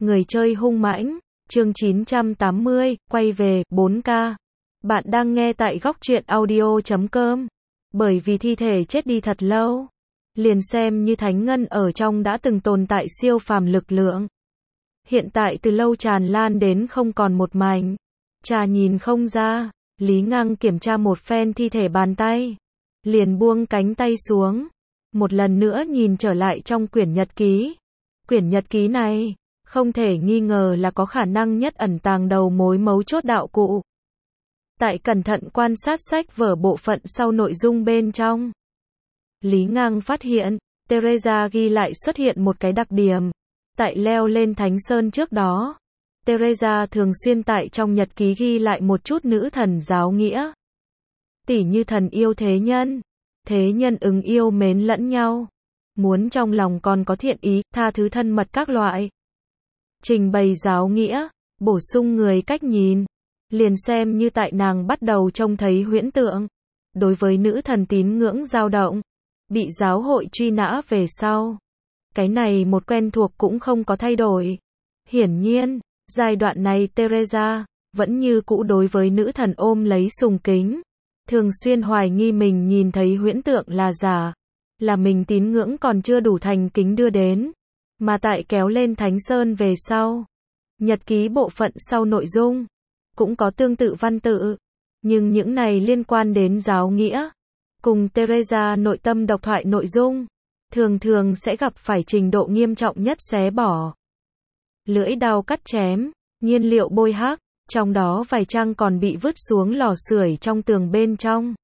Người chơi hung mãnh, chương 980, quay về, 4K. Bạn đang nghe tại góc truyện audio.com. Bởi vì thi thể chết đi thật lâu, liền xem như thánh ngân ở trong đã từng tồn tại siêu phàm lực lượng. Hiện tại từ lâu tràn lan đến không còn một mảnh. Chà nhìn không ra, Lý Ngang kiểm tra một phen thi thể bàn tay, liền buông cánh tay xuống. Một lần nữa nhìn trở lại trong quyển nhật ký. Quyển nhật ký này, không thể nghi ngờ là có khả năng nhất ẩn tàng đầu mối mấu chốt đạo cụ. Tại cẩn thận quan sát sách vở bộ phận sau nội dung bên trong, Lý Ngang phát hiện, Teresa ghi lại xuất hiện một cái đặc điểm. Tại leo lên Thánh Sơn trước đó, Teresa thường xuyên tại trong nhật ký ghi lại một chút nữ thần giáo nghĩa. Tỉ như thần yêu thế nhân ứng yêu mến lẫn nhau, muốn trong lòng còn có thiện ý, tha thứ thân mật các loại. Trình bày giáo nghĩa, bổ sung người cách nhìn, liền xem như tại nàng bắt đầu trông thấy huyễn tượng. Đối với nữ thần tín ngưỡng dao động, bị giáo hội truy nã về sau. Cái này một quen thuộc cũng không có thay đổi. Hiển nhiên, giai đoạn này Teresa vẫn như cũ đối với nữ thần ôm lấy sùng kính. Thường xuyên hoài nghi mình nhìn thấy huyễn tượng là giả, là mình tín ngưỡng còn chưa đủ thành kính đưa đến. Mà tại kéo lên Thánh Sơn về sau, nhật ký bộ phận sau nội dung, cũng có tương tự văn tự. Nhưng những này liên quan đến giáo nghĩa, cùng Teresa nội tâm độc thoại nội dung, thường thường sẽ gặp phải trình độ nghiêm trọng nhất xé bỏ. Lưỡi dao cắt chém, nhiên liệu bôi hắc, trong đó vài trang còn bị vứt xuống lò sưởi trong tường bên trong.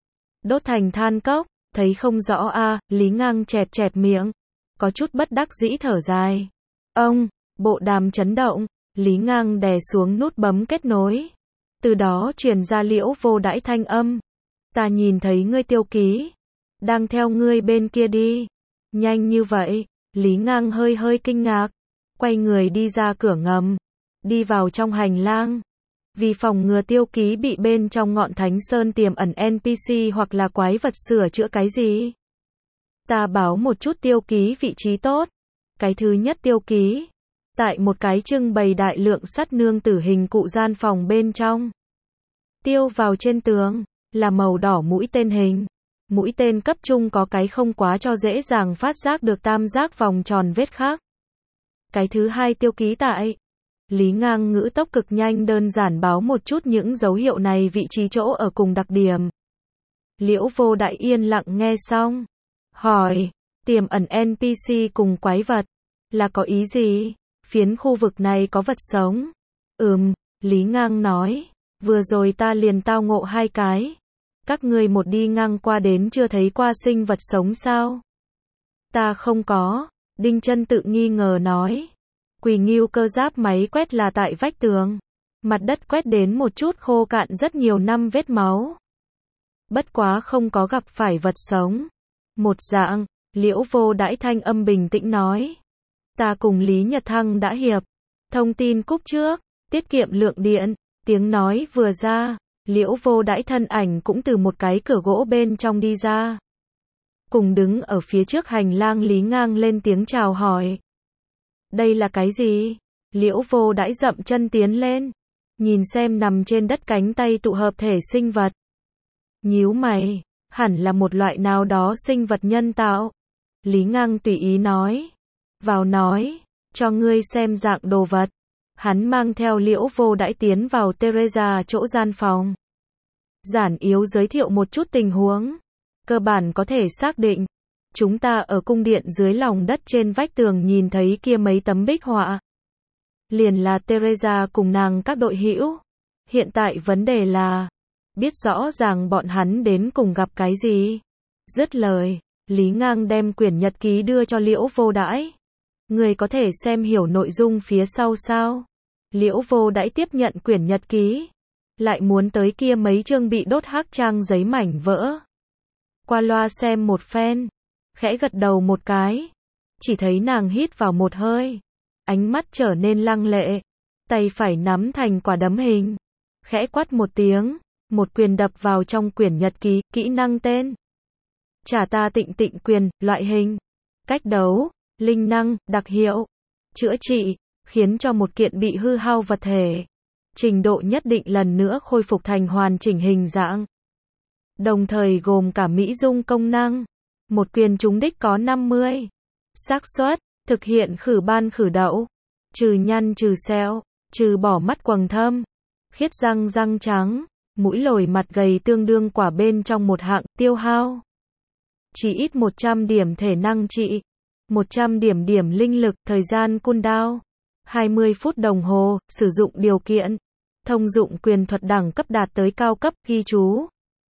Đốt thành than cốc, thấy không rõ a, Lý Ngang chẹp chẹp miệng, có chút bất đắc dĩ thở dài. Ông, bộ đàm chấn động, Lý Ngang đè xuống nút bấm kết nối. Từ đó truyền ra Liễu Vô Đãi thanh âm. Ta nhìn thấy ngươi tiêu ký, đang theo ngươi bên kia đi. Nhanh như vậy, Lý Ngang hơi hơi kinh ngạc, quay người đi ra cửa ngầm, đi vào trong hành lang. Vì phòng ngừa tiêu ký bị bên trong ngọn Thánh Sơn tiềm ẩn NPC hoặc là quái vật sửa chữa cái gì. Ta báo một chút tiêu ký vị trí tốt. Cái thứ nhất tiêu ký, tại một cái trưng bày đại lượng sắt nương tử hình cụ gian phòng bên trong. Tiêu vào trên tường, là màu đỏ mũi tên hình. Mũi tên cấp trung có cái không quá cho dễ dàng phát giác được tam giác vòng tròn vết khắc. Cái thứ hai tiêu ký tại. Lý Ngang ngữ tốc cực nhanh đơn giản báo một chút những dấu hiệu này vị trí chỗ ở cùng đặc điểm. Liễu Vô Đãi yên lặng nghe xong. Hỏi, tiềm ẩn NPC cùng quái vật, là có ý gì? Phiến khu vực này có vật sống? Lý Ngang nói, vừa rồi ta liền tao ngộ hai cái. Các ngươi một đi ngang qua đến chưa thấy qua sinh vật sống sao? Ta không có, Đinh Chân tự nghi ngờ nói. Quỳ Ngưu Cơ giáp máy quét là tại vách tường. Mặt đất quét đến một chút khô cạn rất nhiều năm vết máu. Bất quá không có gặp phải vật sống. Một dạng, Liễu Vô Đãi thanh âm bình tĩnh nói. Ta cùng Lý Nhật Thăng đã hiệp. Thông tin cúp trước, tiết kiệm lượng điện. Tiếng nói vừa ra, Liễu Vô Đãi thân ảnh cũng từ một cái cửa gỗ bên trong đi ra. Cùng đứng ở phía trước hành lang Lý Ngang lên tiếng chào hỏi. Đây là cái gì? Liễu Vô Đãi dậm chân tiến lên, nhìn xem nằm trên đất cánh tay tụ hợp thể sinh vật. Nhíu mày, hẳn là một loại nào đó sinh vật nhân tạo. Lý Ngang tùy ý nói. Vào nói, cho ngươi xem dạng đồ vật. Hắn mang theo Liễu Vô Đãi tiến vào Teresa chỗ gian phòng. Giản yếu giới thiệu một chút tình huống. Cơ bản có thể xác định. Chúng ta ở cung điện dưới lòng đất trên vách tường nhìn thấy kia mấy tấm bích họa. Liền là Teresa cùng nàng các đội hữu. Hiện tại vấn đề là, biết rõ ràng bọn hắn đến cùng gặp cái gì. Dứt lời, Lý Ngang đem quyển nhật ký đưa cho Liễu Vô Đãi. Người có thể xem hiểu nội dung phía sau sao? Liễu Vô Đãi tiếp nhận quyển nhật ký. Lại muốn tới kia mấy chương bị đốt hắc trang giấy mảnh vỡ. Qua loa xem một phen. Khẽ gật đầu một cái. Chỉ thấy nàng hít vào một hơi. Ánh mắt trở nên lăng lệ. Tay phải nắm thành quả đấm hình. Khẽ quát một tiếng. Một quyền đập vào trong quyển nhật ký. Kỹ năng tên. Trả ta tịnh tịnh quyền. Loại hình. Cách đấu. Linh năng. Đặc hiệu. Chữa trị. khiến cho một kiện bị hư hao vật thể, trình độ nhất định lần nữa khôi phục thành hoàn chỉnh hình dạng. Đồng thời gồm cả mỹ dung công năng. Một quyền trúng đích có 50% xác suất thực hiện khử ban khử đậu, trừ nhăn trừ sẹo, trừ bỏ mắt quầng thâm, khiết răng răng trắng, mũi lồi mặt gầy tương đương quả bên trong một hạng tiêu hao. Chỉ ít 100 điểm thể năng trị, 100 điểm linh lực, thời gian cooldown 20 phút đồng hồ, sử dụng điều kiện thông dụng quyền thuật đẳng cấp đạt tới cao cấp, ghi chú.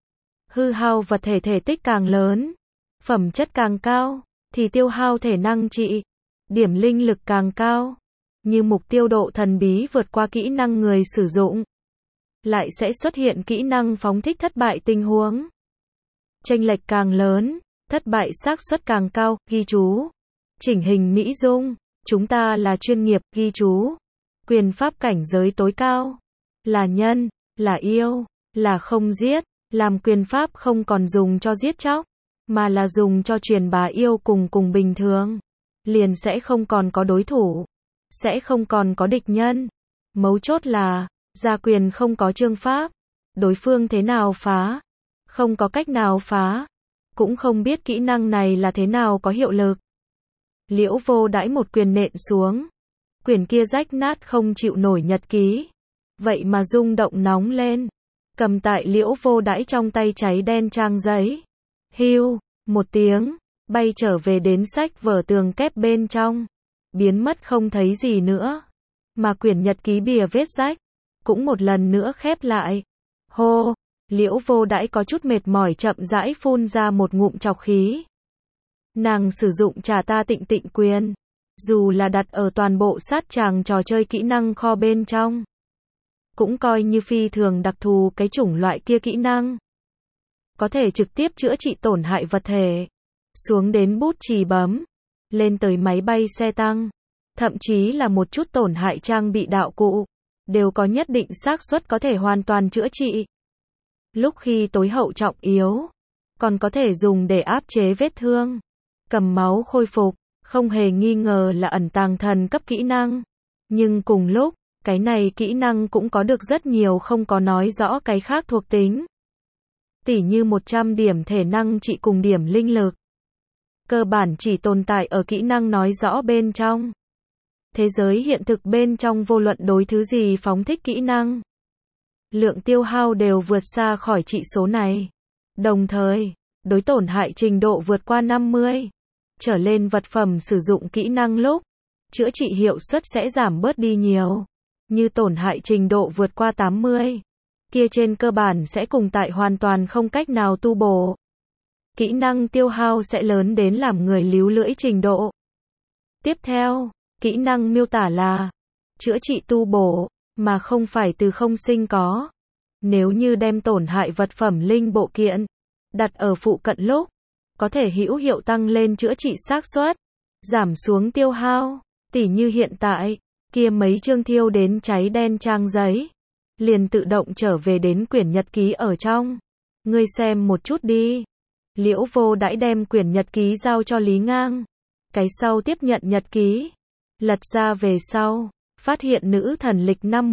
Hư hao vật thể thể tích càng lớn, phẩm chất càng cao, thì tiêu hao thể năng trị, điểm linh lực càng cao. Như mục tiêu độ thần bí vượt qua kỹ năng người sử dụng, lại sẽ xuất hiện kỹ năng phóng thích thất bại tình huống. Chênh lệch càng lớn, thất bại xác suất càng cao, ghi chú. Chỉnh hình mỹ dung, chúng ta là chuyên nghiệp, ghi chú. Quyền pháp cảnh giới tối cao, là nhân, là yêu, là không giết, làm quyền pháp không còn dùng cho giết chóc, mà là dùng cho truyền bá yêu cùng bình thường. Liền sẽ không còn có đối thủ, sẽ không còn có địch nhân. Mấu chốt là, gia quyền không có chương pháp, đối phương thế nào phá, không có cách nào phá, cũng không biết kỹ năng này là thế nào có hiệu lực. Liễu Vô Đãi một quyền nện xuống, quyền kia rách nát không chịu nổi nhật ký, vậy mà rung động nóng lên, cầm tại Liễu Vô Đãi trong tay cháy đen trang giấy, hưu, một tiếng, bay trở về đến sách vở tường kép bên trong, biến mất không thấy gì nữa, mà quyển nhật ký bìa vết rách, cũng một lần nữa khép lại. Hô, Liễu Vô Đãi có chút mệt mỏi chậm rãi phun ra một ngụm trọc khí. Nàng sử dụng Trà Ta Tịnh Tịnh quyền, dù là đặt ở toàn bộ sát tràng trò chơi kỹ năng kho bên trong, cũng coi như phi thường đặc thù cái chủng loại kia kỹ năng. Có thể trực tiếp chữa trị tổn hại vật thể, xuống đến bút chì bấm, lên tới máy bay xe tăng, thậm chí là một chút tổn hại trang bị đạo cụ, đều có nhất định xác suất có thể hoàn toàn chữa trị. Lúc khi tối hậu trọng yếu, còn có thể dùng để áp chế vết thương, cầm máu khôi phục, không hề nghi ngờ là ẩn tàng thần cấp kỹ năng. Nhưng cùng lúc, cái này kỹ năng cũng có được rất nhiều không có nói rõ cái khác thuộc tính. Tỉ như 100 điểm thể năng trị cùng điểm linh lực. Cơ bản chỉ tồn tại ở kỹ năng nói rõ bên trong. Thế giới hiện thực bên trong vô luận đối thứ gì phóng thích kỹ năng, lượng tiêu hao đều vượt xa khỏi trị số này. Đồng thời, đối tổn hại trình độ vượt qua 50 trở lên vật phẩm sử dụng kỹ năng lúc, chữa trị hiệu suất sẽ giảm bớt đi nhiều. Như tổn hại trình độ vượt qua 80, kia trên cơ bản sẽ cùng tại hoàn toàn không cách nào tu bổ. Kỹ năng tiêu hao sẽ lớn đến làm người líu lưỡi trình độ. Tiếp theo, kỹ năng miêu tả là chữa trị tu bổ, mà không phải từ không sinh có. Nếu như đem tổn hại vật phẩm linh bộ kiện đặt ở phụ cận lúc, có thể hữu hiệu tăng lên chữa trị xác suất, giảm xuống tiêu hao. Tỉ như hiện tại, kia mấy chương thiêu đến cháy đen trang giấy, liền tự động trở về đến quyển nhật ký ở trong. Ngươi xem một chút đi. Liễu Vô Đãi đem quyển nhật ký giao cho Lý Ngang. Cái sau tiếp nhận nhật ký, lật ra về sau, phát hiện nữ thần lịch năm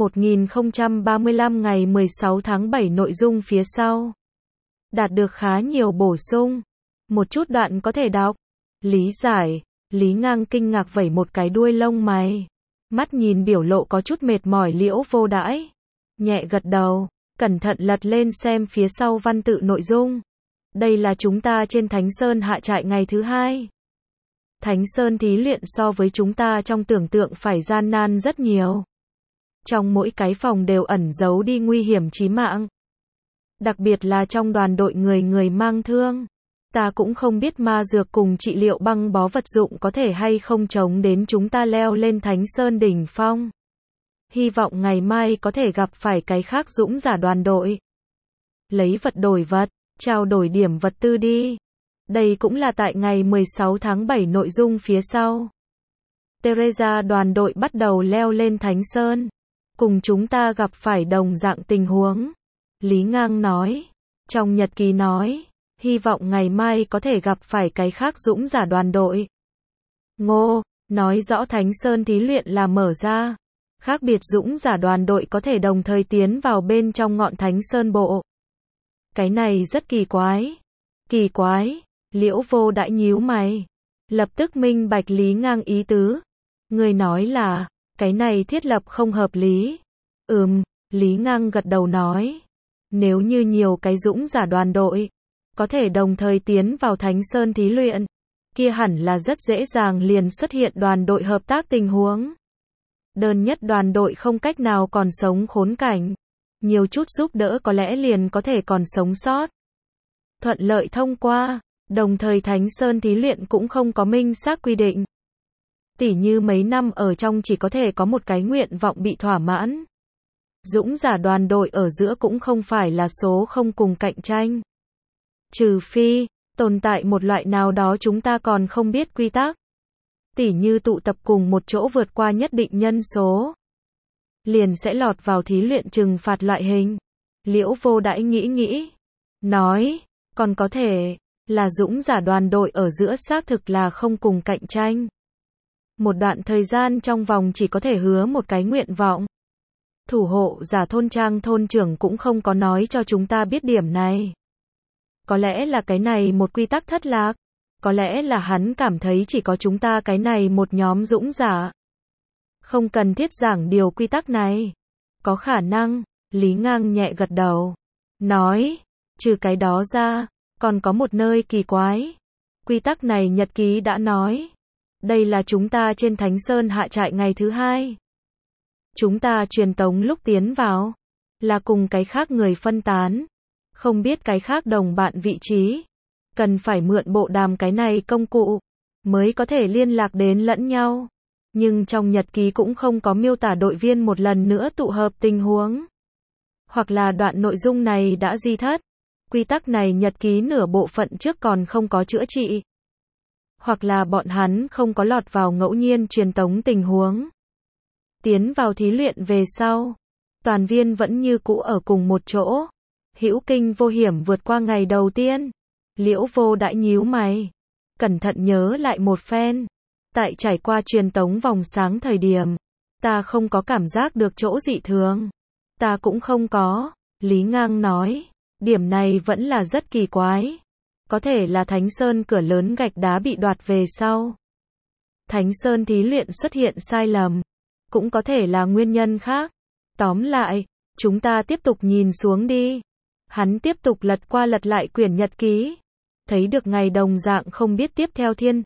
1035 ngày 16 tháng 7 nội dung phía sau. Đạt được khá nhiều bổ sung. Một chút đoạn có thể đọc. Lý giải. Lý Ngang kinh ngạc vẩy một cái đuôi lông mày. Mắt nhìn biểu lộ có chút mệt mỏi Liễu Vô Đãi. Nhẹ gật đầu, cẩn thận lật lên xem phía sau văn tự nội dung. Đây là chúng ta trên Thánh Sơn hạ trại ngày thứ 2. Thánh Sơn thí luyện so với chúng ta trong tưởng tượng phải gian nan rất nhiều. Trong mỗi cái phòng đều ẩn giấu đi nguy hiểm chí mạng. Đặc biệt là trong đoàn đội người mang thương. Ta cũng không biết ma dược cùng trị liệu băng bó vật dụng có thể hay không chống đến chúng ta leo lên Thánh Sơn đỉnh phong. Hy vọng ngày mai có thể gặp phải cái khác dũng giả đoàn đội. Lấy vật đổi vật, trao đổi điểm vật tư đi. Đây cũng là tại ngày 16 tháng 7 nội dung phía sau. Teresa đoàn đội bắt đầu leo lên Thánh Sơn. Cùng chúng ta gặp phải đồng dạng tình huống. Lý Ngang nói. Trong nhật ký nói, hy vọng ngày mai có thể gặp phải cái khác dũng giả đoàn đội. Ngô, nói rõ Thánh Sơn thí luyện là mở ra. Khác biệt dũng giả đoàn đội có thể đồng thời tiến vào bên trong ngọn Thánh Sơn bộ. Cái này rất kỳ quái. Kỳ quái, Liễu Vô Đãi nhíu mày. Lập tức minh bạch Lý Ngang ý tứ. Người nói là, cái này thiết lập không hợp lý. Lý Ngang gật đầu nói. Nếu như nhiều cái dũng giả đoàn đội, có thể đồng thời tiến vào Thánh Sơn thí luyện, kia hẳn là rất dễ dàng liền xuất hiện đoàn đội hợp tác tình huống. Đơn nhất đoàn đội không cách nào còn sống khốn cảnh. Nhiều chút giúp đỡ có lẽ liền có thể còn sống sót. Thuận lợi thông qua, đồng thời Thánh Sơn thí luyện cũng không có minh xác quy định. Tỉ như mấy năm ở trong chỉ có thể có một cái nguyện vọng bị thỏa mãn. Dũng giả đoàn đội ở giữa cũng không phải là số không cùng cạnh tranh. Trừ phi, tồn tại một loại nào đó chúng ta còn không biết quy tắc. Tỉ như tụ tập cùng một chỗ vượt qua nhất định nhân số. Liền sẽ lọt vào thí luyện trừng phạt loại hình. Liễu Vô Đãi nghĩ. Nói, còn có thể, là dũng giả đoàn đội ở giữa xác thực là không cùng cạnh tranh. Một đoạn thời gian trong vòng chỉ có thể hứa một cái nguyện vọng. Thủ hộ giả thôn trang thôn trưởng cũng không có nói cho chúng ta biết điểm này. Có lẽ là cái này một quy tắc thất lạc. Có lẽ là hắn cảm thấy chỉ có chúng ta cái này một nhóm dũng giả. Không cần thiết giảng điều quy tắc này. Có khả năng, Lý Ngang nhẹ gật đầu. Nói, trừ cái đó ra, còn có một nơi kỳ quái. Quy tắc này nhật ký đã nói. Đây là chúng ta trên Thánh Sơn hạ trại ngày thứ 2. Chúng ta truyền tống lúc tiến vào, là cùng cái khác người phân tán. Không biết cái khác đồng bạn vị trí. Cần phải mượn bộ đàm cái này công cụ, mới có thể liên lạc đến lẫn nhau. Nhưng trong nhật ký cũng không có miêu tả đội viên một lần nữa tụ hợp tình huống. Hoặc là đoạn nội dung này đã di thất. Quy tắc này nhật ký nửa bộ phận trước còn không có chữa trị. Hoặc là bọn hắn không có lọt vào ngẫu nhiên truyền tống tình huống. Tiến vào thí luyện về sau, toàn viên vẫn như cũ ở cùng một chỗ. Hữu kinh vô hiểm vượt qua ngày đầu tiên. Liễu Vô Đãi nhíu mày. Cẩn thận nhớ lại một phen. Tại trải qua truyền tống vòng sáng thời điểm, ta không có cảm giác được chỗ dị thường. Ta cũng không có. Lý Ngang nói. Điểm này vẫn là rất kỳ quái. Có thể là Thánh Sơn cửa lớn gạch đá bị đoạt về sau. Thánh Sơn thí luyện xuất hiện sai lầm. Cũng có thể là nguyên nhân khác. Tóm lại, chúng ta tiếp tục nhìn xuống đi. Hắn tiếp tục lật qua lật lại quyển nhật ký. Thấy được ngày đồng dạng không biết tiếp theo thiên,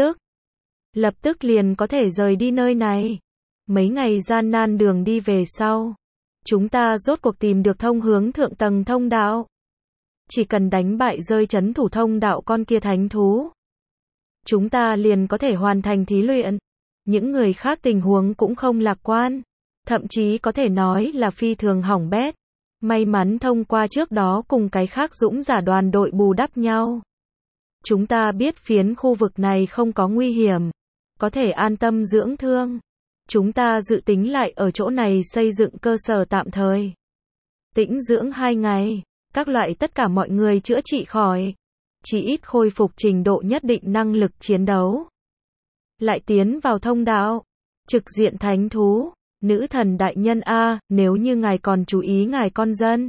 lập tức liền có thể rời đi nơi này. Mấy ngày gian nan đường đi về sau, chúng ta rốt cuộc tìm được thông hướng thượng tầng thông đạo. Chỉ cần đánh bại rơi trấn thủ thông đạo con kia thánh thú, chúng ta liền có thể hoàn thành thí luyện. Những người khác tình huống cũng không lạc quan, thậm chí có thể nói là phi thường hỏng bét. May mắn thông qua trước đó cùng cái khác dũng giả đoàn đội bù đắp nhau. Chúng ta biết phiến khu vực này không có nguy hiểm, có thể an tâm dưỡng thương. Chúng ta dự tính lại ở chỗ này xây dựng cơ sở tạm thời. Tĩnh dưỡng 2 ngày, các loại tất cả mọi người chữa trị khỏi. Chỉ ít khôi phục trình độ nhất định năng lực chiến đấu. Lại tiến vào thông đạo. Trực diện thánh thú. Nữ thần đại nhân A, nếu như ngài còn chú ý ngài con dân.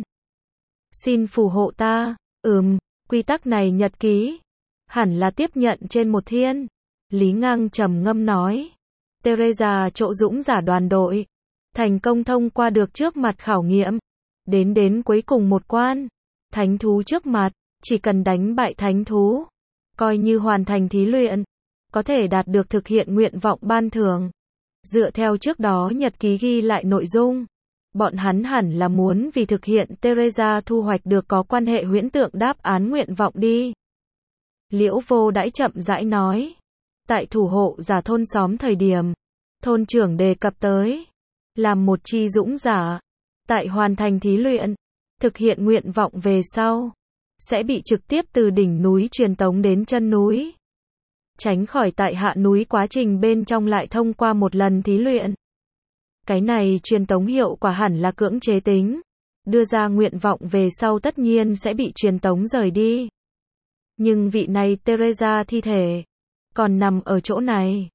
Xin phù hộ ta. Quy tắc này nhật ký. Hẳn là tiếp nhận trên một thiên. Lý Ngang trầm ngâm nói. Teresa chỗ dũng giả đoàn đội. Thành công thông qua được trước mặt khảo nghiệm. Đến cuối cùng một quan. Thánh thú trước mặt. Chỉ cần đánh bại thánh thú. Coi như hoàn thành thí luyện. Có thể đạt được thực hiện nguyện vọng ban thưởng. Dựa theo trước đó nhật ký ghi lại nội dung. Bọn hắn hẳn là muốn vì thực hiện Teresa thu hoạch được có quan hệ huyễn tượng đáp án nguyện vọng đi. Liễu Vô Đãi chậm rãi nói. Tại thủ hộ giả thôn xóm thời điểm, thôn trưởng đề cập tới. Làm một chi dũng giả. Tại hoàn thành thí luyện, thực hiện nguyện vọng về sau. Sẽ bị trực tiếp từ đỉnh núi truyền tống đến chân núi. Tránh khỏi tại hạ núi quá trình bên trong lại thông qua một lần thí luyện. Cái này truyền tống hiệu quả hẳn là cưỡng chế tính. Đưa ra nguyện vọng về sau tất nhiên sẽ bị truyền tống rời đi. Nhưng vị này Teresa thi thể còn nằm ở chỗ này.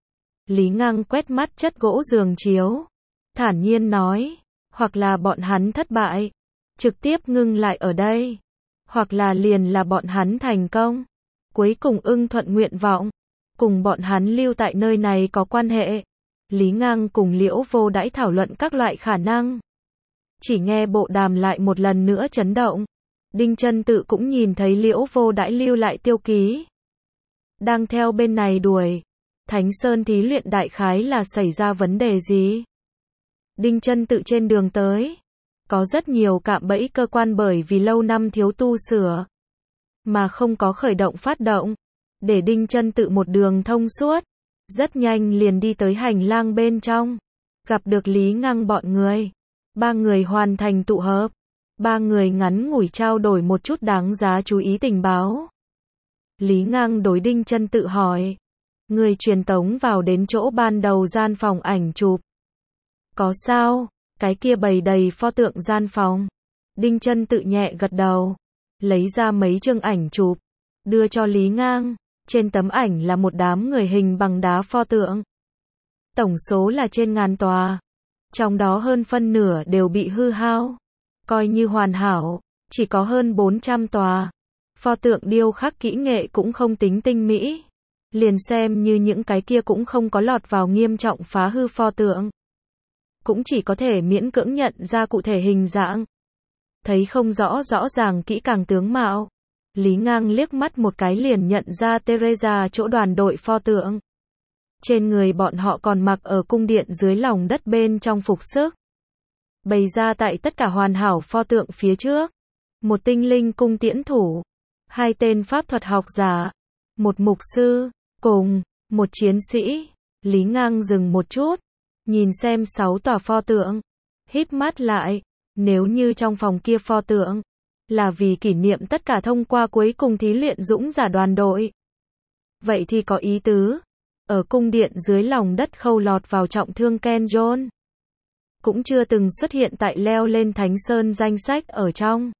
Lý Ngang quét mắt chất gỗ giường chiếu, thản nhiên nói, hoặc là bọn hắn thất bại, trực tiếp ngưng lại ở đây, hoặc là liền là bọn hắn thành công, cuối cùng ưng thuận nguyện vọng, cùng bọn hắn lưu tại nơi này có quan hệ. Lý Ngang cùng Liễu Vô Đãi thảo luận các loại khả năng. Chỉ nghe bộ đàm lại một lần nữa chấn động. Đinh Chân Tự cũng nhìn thấy Liễu Vô Đãi lưu lại tiêu ký. Đang theo bên này đuổi. Thánh Sơn thí luyện đại khái là xảy ra vấn đề gì? Đinh Chân Tự trên đường tới. Có rất nhiều cạm bẫy cơ quan bởi vì lâu năm thiếu tu sửa. Mà không có khởi động phát động. Để Đinh Chân Tự một đường thông suốt. Rất nhanh liền đi tới hành lang bên trong. Gặp được Lý Ngang bọn người. Ba người hoàn thành tụ hợp. Ba người ngắn ngủi trao đổi một chút đáng giá chú ý tình báo. Lý Ngang đối Đinh Chân Tự hỏi. Người truyền tống vào đến chỗ ban đầu gian phòng ảnh chụp. Có sao? Cái kia bày đầy pho tượng gian phòng. Đinh Chân Tự nhẹ gật đầu. Lấy ra mấy chương ảnh chụp. Đưa cho Lý Ngang. Trên tấm ảnh là một đám người hình bằng đá pho tượng. Tổng số là trên 1000 tòa. Trong đó hơn phân nửa đều bị hư hao. Coi như hoàn hảo, chỉ có hơn 400 tòa. Pho tượng điêu khắc kỹ nghệ cũng không tính tinh mỹ. Liền xem như những cái kia cũng không có lọt vào nghiêm trọng phá hư pho tượng. Cũng chỉ có thể miễn cưỡng nhận ra cụ thể hình dạng. Thấy không rõ ràng kỹ càng tướng mạo. Lý Ngang liếc mắt một cái liền nhận ra Teresa chỗ đoàn đội pho tượng. Trên người bọn họ còn mặc ở cung điện dưới lòng đất bên trong phục sức. Bày ra tại tất cả hoàn hảo pho tượng phía trước. Một tinh linh cung tiễn thủ. 2 tên pháp thuật học giả. Một mục sư. Cùng một chiến sĩ. Lý Ngang dừng một chút. Nhìn xem 6 tòa pho tượng. Híp mắt lại. Nếu như trong phòng kia pho tượng. Là vì kỷ niệm tất cả thông qua cuối cùng thí luyện dũng giả đoàn đội. Vậy thì có ý tứ. Ở cung điện dưới lòng đất khâu lọt vào trọng thương Ken John. Cũng chưa từng xuất hiện tại leo lên Thánh Sơn danh sách ở trong.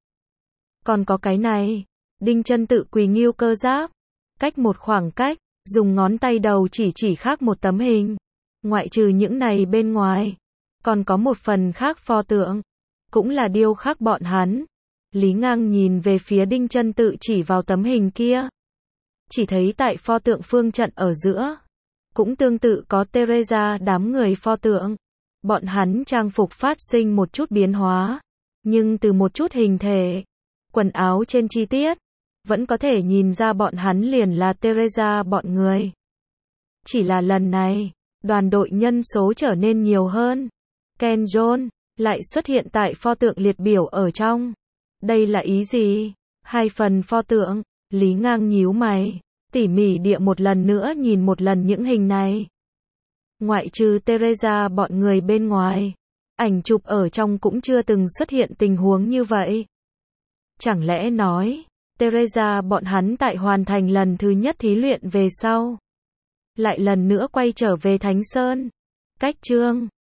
Còn có cái này. Đinh Chân Tự quỳ nghiêu cơ giáp. Cách một khoảng cách. Dùng ngón tay đầu chỉ khác một tấm hình. Ngoại trừ những này bên ngoài. Còn có một phần khác pho tượng. Cũng là điêu khắc bọn hắn. Lý Ngang nhìn về phía Đinh Chân Tự chỉ vào tấm hình kia. Chỉ thấy tại pho tượng phương trận ở giữa. Cũng tương tự có Teresa đám người pho tượng. Bọn hắn trang phục phát sinh một chút biến hóa. Nhưng từ một chút hình thể. Quần áo trên chi tiết. Vẫn có thể nhìn ra bọn hắn liền là Teresa bọn người. Chỉ là lần này. Đoàn đội nhân số trở nên nhiều hơn. Ken John lại xuất hiện tại pho tượng liệt biểu ở trong. Đây là ý gì? 2 phần pho tượng. Lý Ngang nhíu mày. Tỉ mỉ địa một lần nữa nhìn một lần những hình này. Ngoại trừ Teresa bọn người bên ngoài. Ảnh chụp ở trong cũng chưa từng xuất hiện tình huống như vậy. Chẳng lẽ nói. Teresa bọn hắn tại hoàn thành lần thứ nhất thí luyện về sau. Lại lần nữa quay trở về Thánh Sơn. Cách chương